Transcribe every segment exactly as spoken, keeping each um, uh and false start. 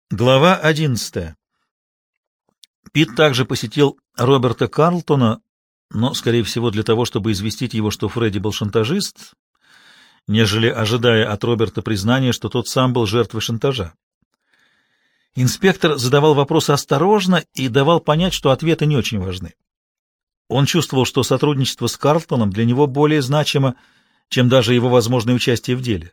Глава одиннадцатая. Пит также посетил Роберта Карлтона, но, скорее всего, для того, чтобы известить его, что Фредди был шантажист, нежели ожидая от Роберта признания, что тот сам был жертвой шантажа. Инспектор задавал вопросы осторожно и давал понять, что ответы не очень важны. Он чувствовал, что сотрудничество с Карлтоном для него более значимо, чем даже его возможное участие в деле.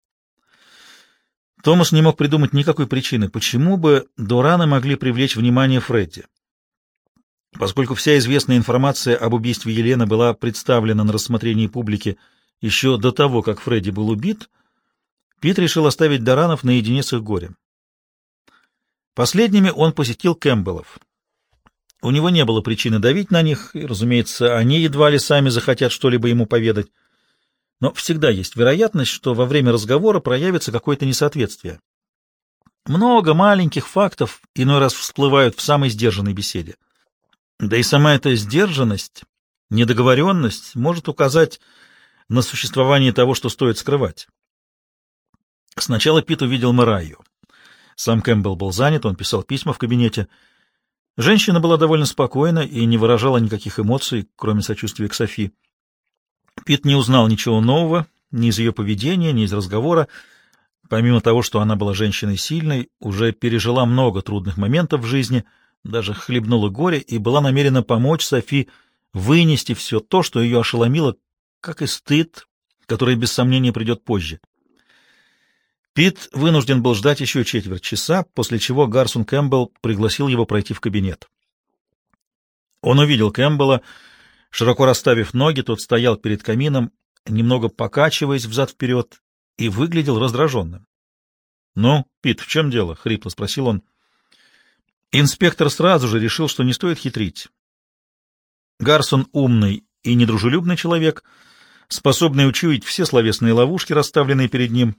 Томас не мог придумать никакой причины, почему бы Дораны могли привлечь внимание Фредди. Поскольку вся известная информация об убийстве Елены была представлена на рассмотрении публики еще до того, как Фредди был убит, Пит решил оставить Доранов наедине с их горем. Последними он посетил Кэмпбеллов. У него не было причины давить на них, и, разумеется, они едва ли сами захотят что-либо ему поведать. Но всегда есть вероятность, что во время разговора проявится какое-то несоответствие. Много маленьких фактов иной раз всплывают в самой сдержанной беседе. Да и сама эта сдержанность, недоговоренность может указать на существование того, что стоит скрывать. Сначала Пит увидел Мэрайю. Сам Кэмпбелл был занят, он писал письма в кабинете. Женщина была довольно спокойна и не выражала никаких эмоций, кроме сочувствия к Софи. Пит не узнал ничего нового ни из ее поведения, ни из разговора. Помимо того, что она была женщиной сильной, уже пережила много трудных моментов в жизни, даже хлебнула горе и была намерена помочь Софи вынести все то, что ее ошеломило, как и стыд, который без сомнения придет позже. Пит вынужден был ждать еще четверть часа, после чего Гарсон Кэмпбелл пригласил его пройти в кабинет. Он увидел Кэмпбелла. Широко расставив ноги, тот стоял перед камином, немного покачиваясь взад-вперед, и выглядел раздраженным. — Ну, Пит, в чем дело? — хрипло спросил он. Инспектор сразу же решил, что не стоит хитрить. Гарсон умный и недружелюбный человек, способный учуять все словесные ловушки, расставленные перед ним.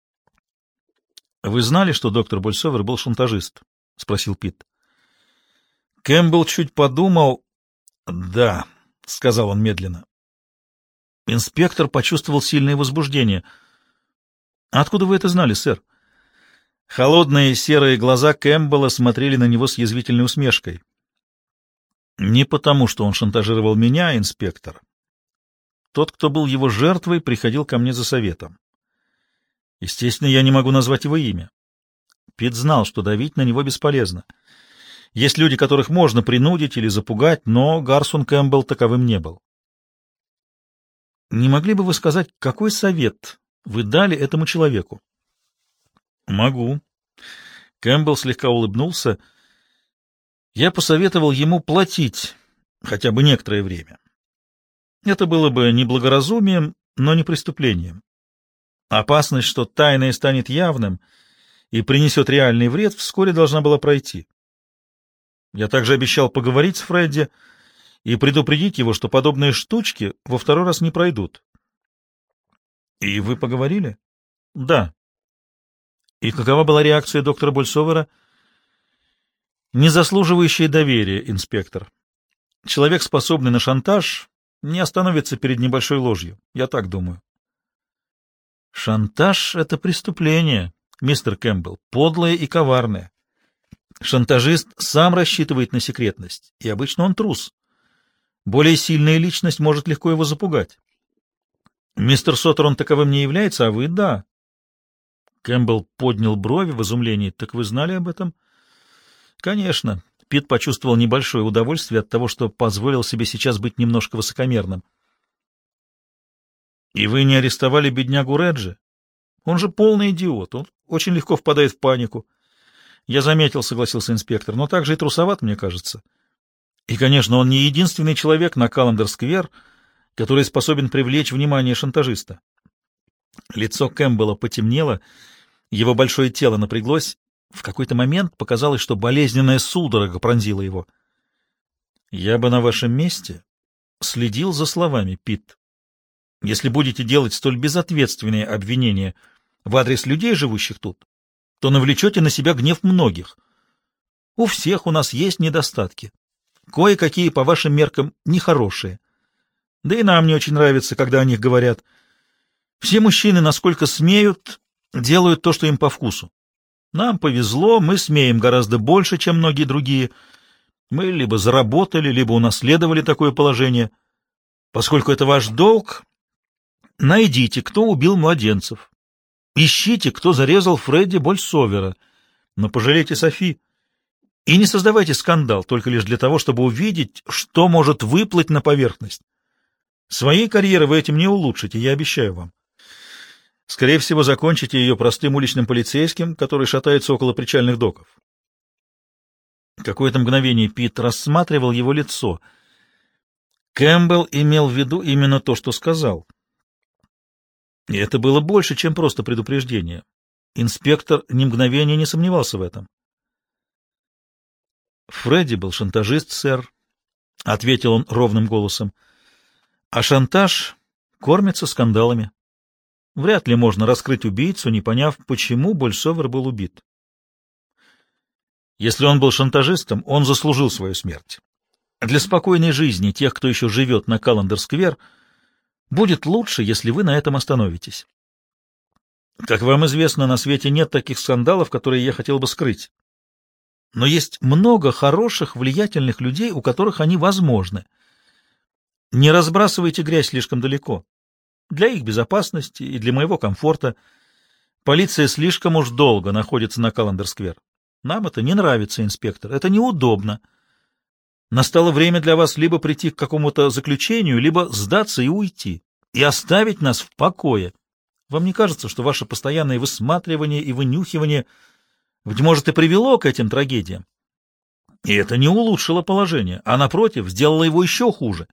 — Вы знали, что доктор Больсовер был шантажист? — спросил Пит. Кэмпбелл чуть подумал. — Да. — сказал он медленно. Инспектор почувствовал сильное возбуждение. — Откуда вы это знали, сэр? Холодные серые глаза Кэмпбелла смотрели на него с язвительной усмешкой. — Не потому, что он шантажировал меня, инспектор. Тот, кто был его жертвой, приходил ко мне за советом. Естественно, я не могу назвать его имя. Пит знал, что давить на него бесполезно. Есть люди, которых можно принудить или запугать, но Гарсон Кэмпбелл таковым не был. Не могли бы вы сказать, какой совет вы дали этому человеку? Могу. Кэмпбелл слегка улыбнулся. Я посоветовал ему платить хотя бы некоторое время. Это было бы неблагоразумием, но не преступлением. Опасность, что тайное станет явным и принесет реальный вред, вскоре должна была пройти. Я также обещал поговорить с Фредди и предупредить его, что подобные штучки во второй раз не пройдут. — И вы поговорили? — Да. — И какова была реакция доктора Больсовера? — Не заслуживающая доверия, инспектор. Человек, способный на шантаж, не остановится перед небольшой ложью. Я так думаю. — Шантаж — это преступление, мистер Кэмпбелл, подлое и коварное. Шантажист сам рассчитывает на секретность, и обычно он трус. Более сильная личность может легко его запугать. Мистер Соттерон таковым не является, а вы — да. Кэмпбелл поднял брови в изумлении. Так вы знали об этом? Конечно. Пит почувствовал небольшое удовольствие от того, что позволил себе сейчас быть немножко высокомерным. И вы не арестовали беднягу Реджи? Он же полный идиот, он очень легко впадает в панику. Я заметил, согласился инспектор, но также и трусоват, мне кажется. И, конечно, он не единственный человек на Каллендер-сквер, который способен привлечь внимание шантажиста. Лицо Кэмпбелла потемнело, его большое тело напряглось. В какой-то момент показалось, что болезненная судорога пронзила его. Я бы на вашем месте следил за словами, Пит. Если будете делать столь безответственные обвинения в адрес людей, живущих тут, то навлечете на себя гнев многих. У всех у нас есть недостатки. Кое-какие, по вашим меркам, нехорошие. Да и нам не очень нравится, когда о них говорят. Все мужчины, насколько смеют, делают то, что им по вкусу. Нам повезло, мы смеем гораздо больше, чем многие другие. Мы либо заработали, либо унаследовали такое положение. Поскольку это ваш долг, найдите, кто убил младенцев. Ищите, кто зарезал Фредди Больсовера. Но пожалейте Софи. И не создавайте скандал только лишь для того, чтобы увидеть, что может выплыть на поверхность. Своей карьеры вы этим не улучшите, я обещаю вам. Скорее всего, закончите ее простым уличным полицейским, который шатается около причальных доков. Какое-то мгновение Пит рассматривал его лицо. Кэмпбелл имел в виду именно то, что сказал. И это было больше, чем просто предупреждение. Инспектор ни мгновения не сомневался в этом. «Фредди был шантажист, сэр», — ответил он ровным голосом. «А шантаж кормится скандалами. Вряд ли можно раскрыть убийцу, не поняв, почему Больсовер был убит. Если он был шантажистом, он заслужил свою смерть. Для спокойной жизни тех, кто еще живет на Каллендер-сквер, будет лучше, если вы на этом остановитесь. Как вам известно, на свете нет таких скандалов, которые я хотел бы скрыть. Но есть много хороших, влиятельных людей, у которых они возможны. Не разбрасывайте грязь слишком далеко. Для их безопасности и для моего комфорта полиция слишком уж долго находится на Каллендер-сквер. Нам это не нравится, инспектор, это неудобно. Настало время для вас либо прийти к какому-то заключению, либо сдаться и уйти, и оставить нас в покое. Вам не кажется, что ваше постоянное высматривание и вынюхивание, быть может, и привело к этим трагедиям? И это не улучшило положение, а, напротив, сделало его еще хуже.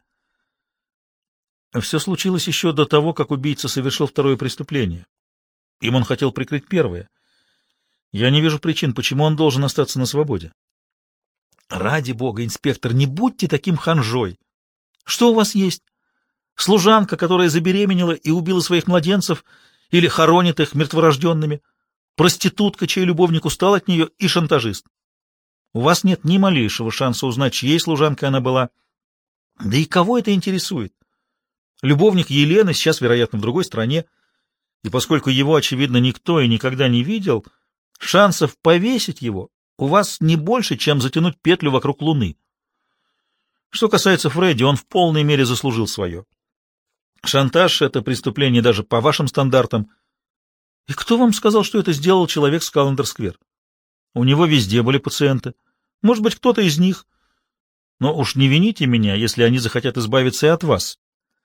Все случилось еще до того, как убийца совершил второе преступление. Им он хотел прикрыть первое. Я не вижу причин, почему он должен остаться на свободе. Ради бога, инспектор, не будьте таким ханжой. Что у вас есть? Служанка, которая забеременела и убила своих младенцев, или хоронит их мертворожденными? Проститутка, чей любовник устал от нее, и шантажист. У вас нет ни малейшего шанса узнать, чьей служанкой она была. Да и кого это интересует? Любовник Елены сейчас, вероятно, в другой стране, и поскольку его, очевидно, никто и никогда не видел, шансов повесить его у вас не больше, чем затянуть петлю вокруг Луны. Что касается Фредди, он в полной мере заслужил свое. Шантаж — это преступление даже по вашим стандартам. И кто вам сказал, что это сделал человек с Каллендер-сквер? У него везде были пациенты. Может быть, кто-то из них. Но уж не вините меня, если они захотят избавиться и от вас.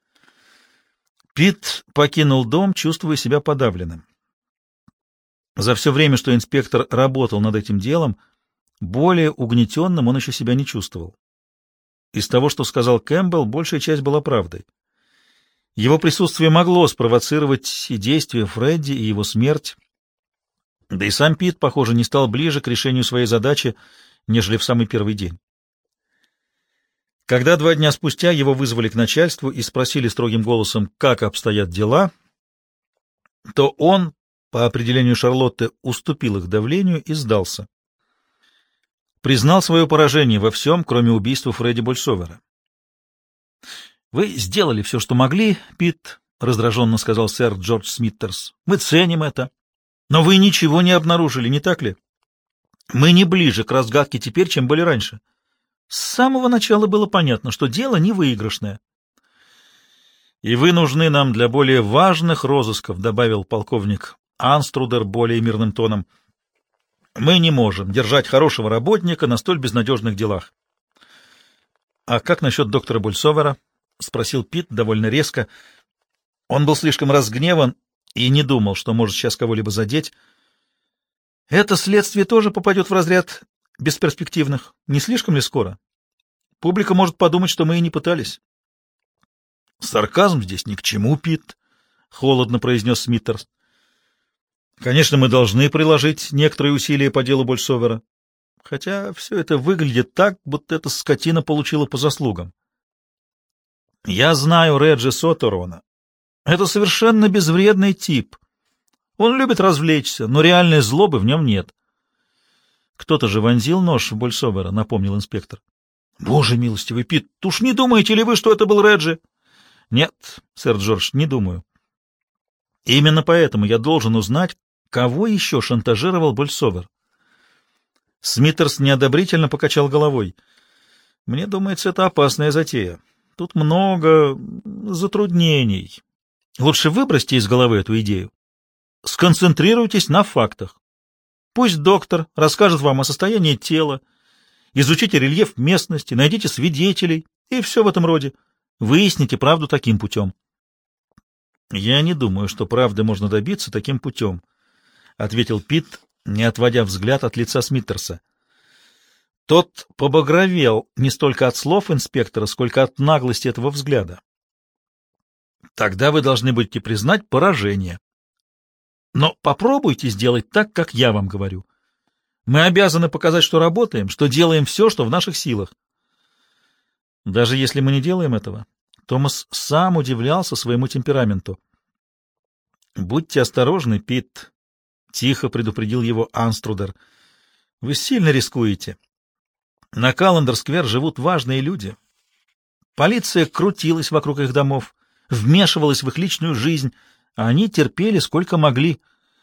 Пит покинул дом, чувствуя себя подавленным. За все время, что инспектор работал над этим делом, более угнетенным он еще себя не чувствовал. Из того, что сказал Кэмпбелл, большая часть была правдой. Его присутствие могло спровоцировать и действия Фредди, и его смерть. Да и сам Пит, похоже, не стал ближе к решению своей задачи, нежели в самый первый день. Когда два дня спустя его вызвали к начальству и спросили строгим голосом, как обстоят дела, то он, по определению Шарлотты, уступил их давлению и сдался. Признал свое поражение во всем, кроме убийства Фредди Больсовера. «Вы сделали все, что могли, Пит», — раздраженно сказал сэр Джордж Смиттерс. «Мы ценим это. Но вы ничего не обнаружили, не так ли? Мы не ближе к разгадке теперь, чем были раньше. С самого начала было понятно, что дело не выигрышное». «И вы нужны нам для более важных розысков», — добавил полковник Анструдер более мирным тоном. «Мы не можем держать хорошего работника на столь безнадежных делах». «А как насчет доктора Больсовера?» — спросил Пит довольно резко. Он был слишком разгневан и не думал, что может сейчас кого-либо задеть. «Это следствие тоже попадет в разряд бесперспективных. Не слишком ли скоро? Публика может подумать, что мы и не пытались». «Сарказм здесь ни к чему, Пит», — холодно произнес Смиттерс. «Конечно, мы должны приложить некоторые усилия по делу Больсовера, хотя все это выглядит так, будто эта скотина получила по заслугам. Я знаю Реджи Сотерона. Это совершенно безвредный тип. Он любит развлечься, но реальной злобы в нем нет». «Кто-то же вонзил нож в Больсовера», — напомнил инспектор. «Боже милостивый, Пит, уж не думаете ли вы, что это был Реджи?» «Нет, сэр Джордж, не думаю. Именно поэтому я должен узнать, Кого еще шантажировал Больсовер? Смитерс неодобрительно покачал головой. Мне думается, это опасная затея. Тут много затруднений. Лучше выбросьте из головы эту идею. Сконцентрируйтесь на фактах. Пусть доктор расскажет вам о состоянии тела, изучите рельеф местности, найдите свидетелей и все в этом роде. Выясните правду таким путем. Я не думаю, что правды можно добиться таким путем, — ответил Пит, не отводя взгляд от лица Смитерса. Тот побагровел не столько от слов инспектора, сколько от наглости этого взгляда. Тогда вы должны будете признать поражение. Но попробуйте сделать так, как я вам говорю. Мы обязаны показать, что работаем, что делаем все, что в наших силах. Даже если мы не делаем этого, Томас сам удивлялся своему темпераменту. «Будьте осторожны, Пит», — тихо предупредил его Анструдер. «Вы сильно рискуете. На Каллендер-сквер живут важные люди. Полиция крутилась вокруг их домов, вмешивалась в их личную жизнь, а они терпели сколько могли».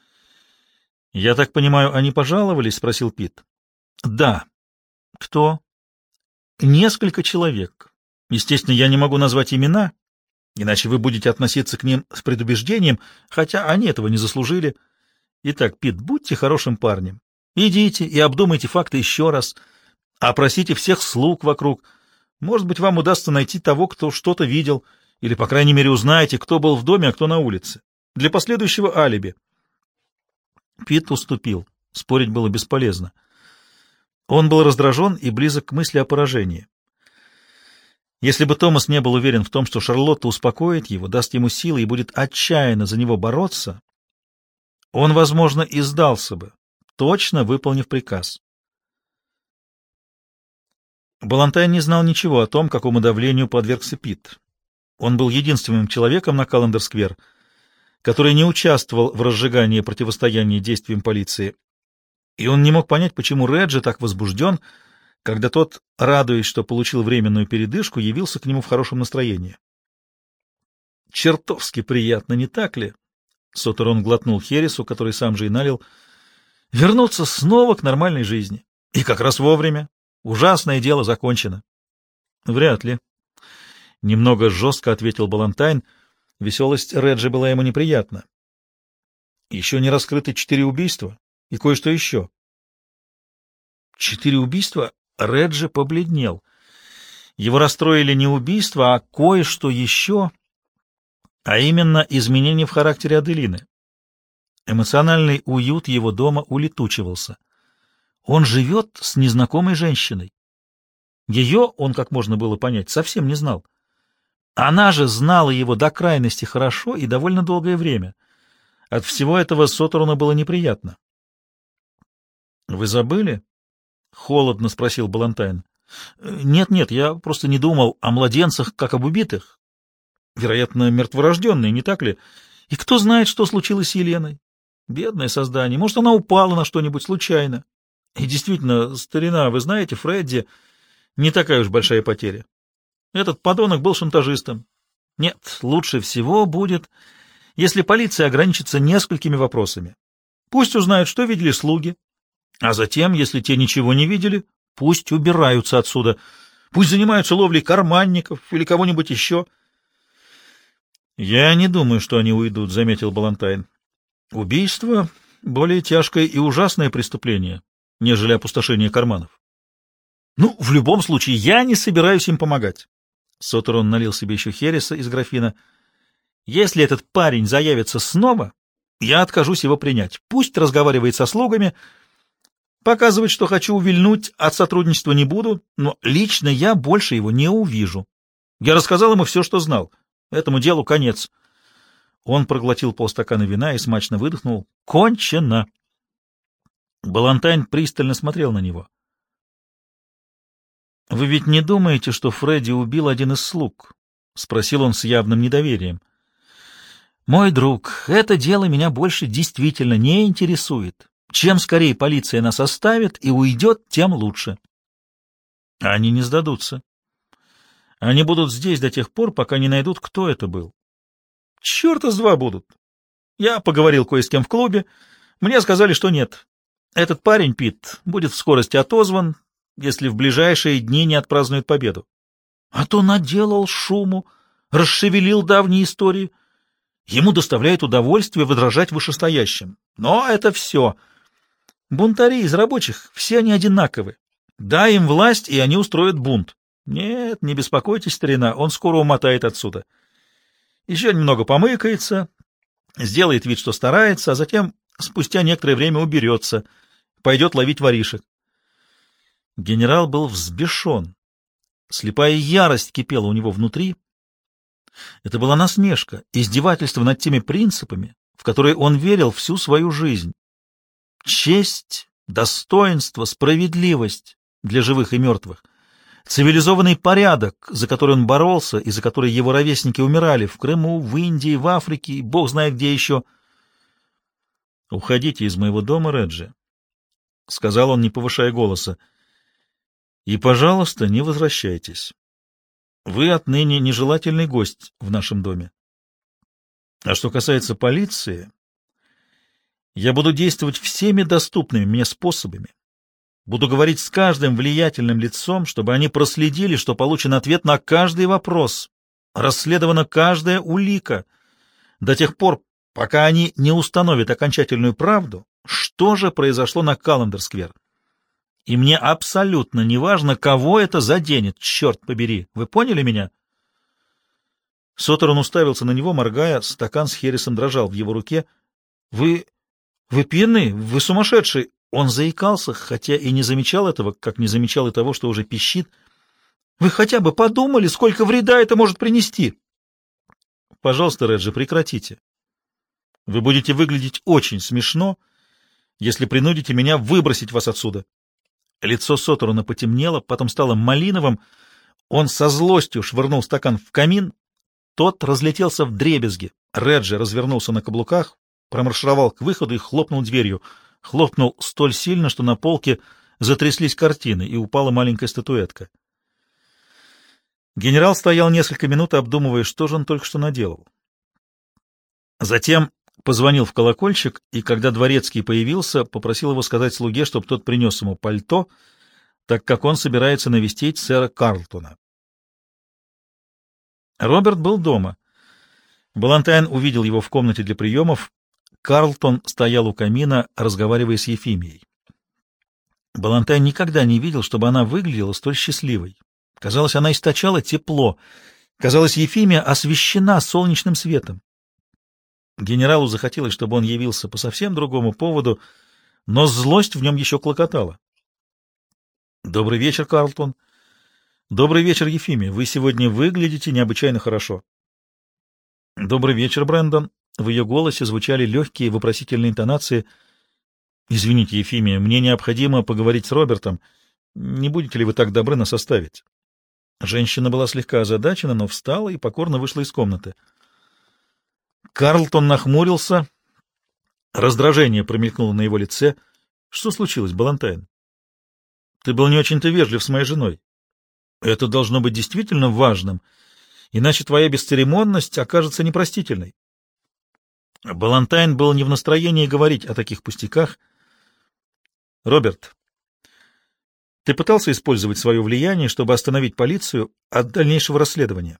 «Я так понимаю, они пожаловались?» — спросил Пит. «Да». «Кто?» «Несколько человек. Естественно, я не могу назвать имена, иначе вы будете относиться к ним с предубеждением, хотя они этого не заслужили. Итак, Пит, будьте хорошим парнем. Идите и обдумайте факты еще раз. Опросите всех слуг вокруг. Может быть, вам удастся найти того, кто что-то видел, или, по крайней мере, узнаете, кто был в доме, а кто на улице. Для последующего алиби». Пит уступил. Спорить было бесполезно. Он был раздражен и близок к мысли о поражении. Если бы Томас не был уверен в том, что Шарлотта успокоит его, даст ему силы и будет отчаянно за него бороться, он, возможно, и сдался бы, точно выполнив приказ. Балантайн не знал ничего о том, какому давлению подвергся Пит. Он был единственным человеком на Каллендер-сквер, который не участвовал в разжигании противостояния действиям полиции, и он не мог понять, почему Реджи так возбужден, когда тот, радуясь, что получил временную передышку, явился к нему в хорошем настроении. «Чертовски приятно, не так ли?» — Сотерон глотнул хересу, который сам же и налил. «Вернуться снова к нормальной жизни. И как раз вовремя. Ужасное дело закончено». «Вряд ли», — немного жестко ответил Балантайн. Веселость Реджи была ему неприятна. «Еще не раскрыты четыре убийства и кое-что еще». «Четыре убийства?» Реджи побледнел. Его расстроили не убийства, а кое-что еще, а именно изменения в характере Аделины. Эмоциональный уют его дома улетучивался. Он живет с незнакомой женщиной. Ее он, как можно было понять, совсем не знал. Она же знала его до крайности хорошо и довольно долгое время. От всего этого Сотерону было неприятно. — Вы забыли? — холодно спросил Балантайн. «Нет-нет, я просто не думал о младенцах, как об убитых. Вероятно, мертворожденные, не так ли? И кто знает, что случилось с Еленой? Бедное создание. Может, она упала на что-нибудь случайно. И действительно, старина, вы знаете, Фредди не такая уж большая потеря. Этот подонок был шантажистом. Нет, лучше всего будет, если полиция ограничится несколькими вопросами. Пусть узнают, что видели слуги. А затем, если те ничего не видели, пусть убираются отсюда. Пусть занимаются ловлей карманников или кого-нибудь еще. — Я не думаю, что они уйдут, — заметил Балантайн. — Убийство — более тяжкое и ужасное преступление, нежели опустошение карманов. — Ну, в любом случае, я не собираюсь им помогать. Сотерон налил себе еще хереса из графина. — Если этот парень заявится снова, я откажусь его принять. Пусть разговаривает со слугами. Показывать, что хочу увильнуть, от сотрудничества не буду, но лично я больше его не увижу. Я рассказал ему все, что знал. Этому делу конец. Он проглотил полстакана вина и смачно выдохнул. Кончено. Балантайн пристально смотрел на него. — Вы ведь не думаете, что Фредди убил один из слуг? — спросил он с явным недоверием. — Мой друг, это дело меня больше действительно не интересует. Чем скорее полиция нас оставит и уйдет, тем лучше. Они не сдадутся. Они будут здесь до тех пор, пока не найдут, кто это был. Черта с два будут. Я поговорил кое с кем в клубе. Мне сказали, что нет. Этот парень, Пит, будет в скорости отозван, если в ближайшие дни не отпразднует победу. А то наделал шуму, расшевелил давние истории. Ему доставляет удовольствие возражать вышестоящим. Но это все. Бунтари из рабочих, все они одинаковы. Дай им власть, и они устроят бунт. Нет, не беспокойтесь, старина, он скоро умотает отсюда. Еще немного помыкается, сделает вид, что старается, а затем спустя некоторое время уберется, пойдет ловить воришек. Генерал был взбешен. Слепая ярость кипела у него внутри. Это была насмешка, издевательство над теми принципами, в которые он верил всю свою жизнь. Честь, достоинство, справедливость для живых и мертвых, цивилизованный порядок, за который он боролся и за который его ровесники умирали в Крыму, в Индии, в Африке, и бог знает где еще. «Уходите из моего дома, Реджи», — сказал он, не повышая голоса, — «и, пожалуйста, не возвращайтесь. Вы отныне нежелательный гость в нашем доме. А что касается полиции, я буду действовать всеми доступными мне способами. Буду говорить с каждым влиятельным лицом, чтобы они проследили, что получен ответ на каждый вопрос, расследована каждая улика, до тех пор, пока они не установят окончательную правду, что же произошло на Каллендер-сквер. И мне абсолютно не важно, кого это заденет, черт побери. Вы поняли меня?» Соттерн уставился на него, моргая, стакан с хересом дрожал в его руке. «Вы... вы пьяны? Вы сумасшедший!» Он заикался, хотя и не замечал этого, как не замечал и того, что уже пищит. «Вы хотя бы подумали, сколько вреда это может принести?» «Пожалуйста, Реджи, прекратите. Вы будете выглядеть очень смешно, если принудите меня выбросить вас отсюда». Лицо Соттерна потемнело, потом стало малиновым. Он со злостью швырнул стакан в камин. Тот разлетелся вдребезги. Реджи развернулся на каблуках, промаршировал к выходу и хлопнул дверью. Хлопнул столь сильно, что на полке затряслись картины, и упала маленькая статуэтка. Генерал стоял несколько минут, обдумывая, что же он только что наделал. Затем позвонил в колокольчик, и когда дворецкий появился, попросил его сказать слуге, чтобы тот принес ему пальто, так как он собирается навестить сэра Карлтона. Роберт был дома. Балантайн увидел его в комнате для приемов. Карлтон стоял у камина, разговаривая с Ефимией. Балантайн никогда не видел, чтобы она выглядела столь счастливой. Казалось, она источала тепло. Казалось, Ефимия освещена солнечным светом. Генералу захотелось, чтобы он явился по совсем другому поводу, но злость в нем еще клокотала. «Добрый вечер, Карлтон». «Добрый вечер, Ефимия. Вы сегодня выглядите необычайно хорошо». «Добрый вечер, Брэндон». В ее голосе звучали легкие вопросительные интонации. «Извините, Ефимия, мне необходимо поговорить с Робертом. Не будете ли вы так добры нас оставить?» Женщина была слегка озадачена, но встала и покорно вышла из комнаты. Карлтон нахмурился. Раздражение промелькнуло на его лице. «Что случилось, Балантайн? Ты был не очень-то вежлив с моей женой. Это должно быть действительно важным, иначе твоя бесцеремонность окажется непростительной». Балантайн был не в настроении говорить о таких пустяках. «Роберт, ты пытался использовать свое влияние, чтобы остановить полицию от дальнейшего расследования?»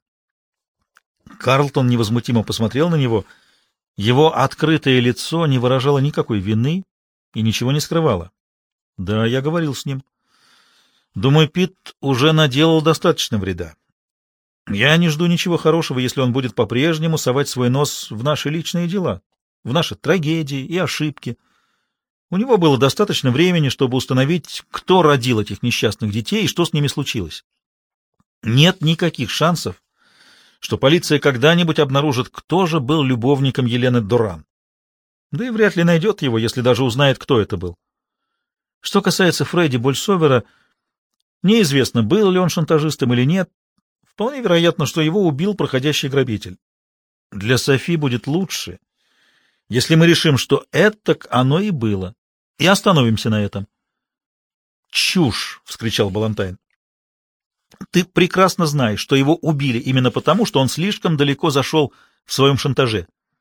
Карлтон невозмутимо посмотрел на него. Его открытое лицо не выражало никакой вины и ничего не скрывало. «Да, я говорил с ним. Думаю, Пит уже наделал достаточно вреда. Я не жду ничего хорошего, если он будет по-прежнему совать свой нос в наши личные дела, в наши трагедии и ошибки. У него было достаточно времени, чтобы установить, кто родил этих несчастных детей и что с ними случилось. Нет никаких шансов, что полиция когда-нибудь обнаружит, кто же был любовником Елены Доран. Да и вряд ли найдет его, если даже узнает, кто это был. Что касается Фредди Больсовера, неизвестно, был ли он шантажистом или нет. Вполне вероятно, что его убил проходящий грабитель. Для Софи будет лучше, если мы решим, что это оно и было, и остановимся на этом. «Чушь!» — вскричал Балантайн. «Ты прекрасно знаешь, что его убили именно потому, что он слишком далеко зашел в своем шантаже.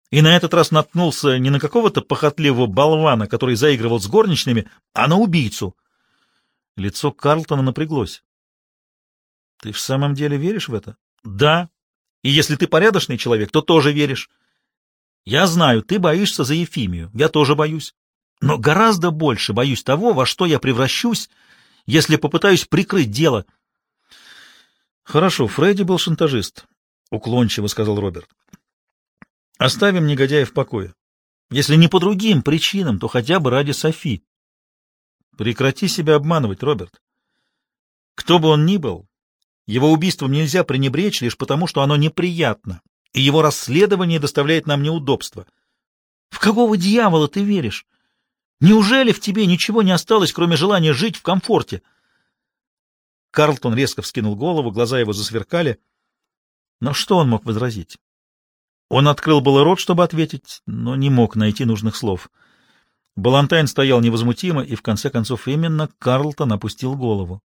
И на этот раз наткнулся не на какого-то похотливого болвана, который заигрывал с горничными, а на убийцу. Лицо Карлтона напряглось. — Ты в самом деле веришь в это? — Да. И если ты порядочный человек, то тоже веришь. Я знаю, ты боишься за Ефимию, я тоже боюсь. Но гораздо больше боюсь того, во что я превращусь, если попытаюсь прикрыть дело. — Хорошо, Фредди был шантажист, — уклончиво сказал Роберт. — Оставим негодяя в покое. Если не по другим причинам, то хотя бы ради Софи. Прекрати себя обманывать, Роберт. Кто бы он ни был, его убийством нельзя пренебречь лишь потому, что оно неприятно, и его расследование доставляет нам неудобства. В какого дьявола ты веришь? Неужели в тебе ничего не осталось, кроме желания жить в комфорте? Карлтон резко вскинул голову, глаза его засверкали. Но что он мог возразить? Он открыл было рот, чтобы ответить, но не мог найти нужных слов. Балантайн стоял невозмутимо, и в конце концов именно Карлтон опустил голову.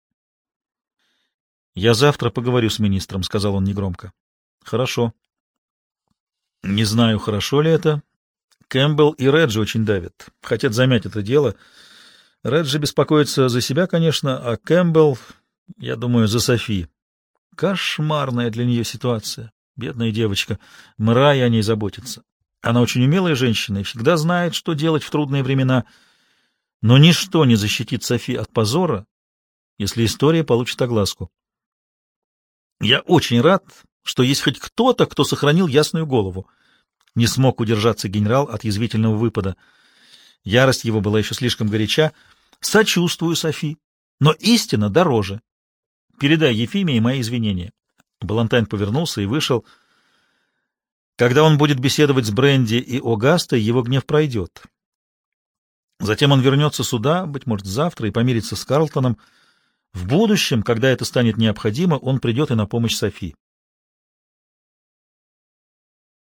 «Я завтра поговорю с министром», — сказал он негромко. «Хорошо». «Не знаю, хорошо ли это. Кэмпбелл и Реджи очень давят, хотят замять это дело. Реджи беспокоится за себя, конечно, а Кэмпбелл, я думаю, за Софи. Кошмарная для нее ситуация. Бедная девочка. Мэрай о ней заботится. Она очень умелая женщина и всегда знает, что делать в трудные времена. Но ничто не защитит Софи от позора, если история получит огласку. Я очень рад, что есть хоть кто-то, кто сохранил ясную голову. Не смог удержаться генерал от язвительного выпада. Ярость его была еще слишком горяча. Сочувствую, Софи, но истина дороже. Передай Ефимии мои извинения. Балантайн повернулся и вышел. Когда он будет беседовать с Бренди и Огастой, его гнев пройдет. Затем он вернется сюда, быть может, завтра, и помирится с Карлтоном. В будущем, когда это станет необходимо, он придет и на помощь Софи.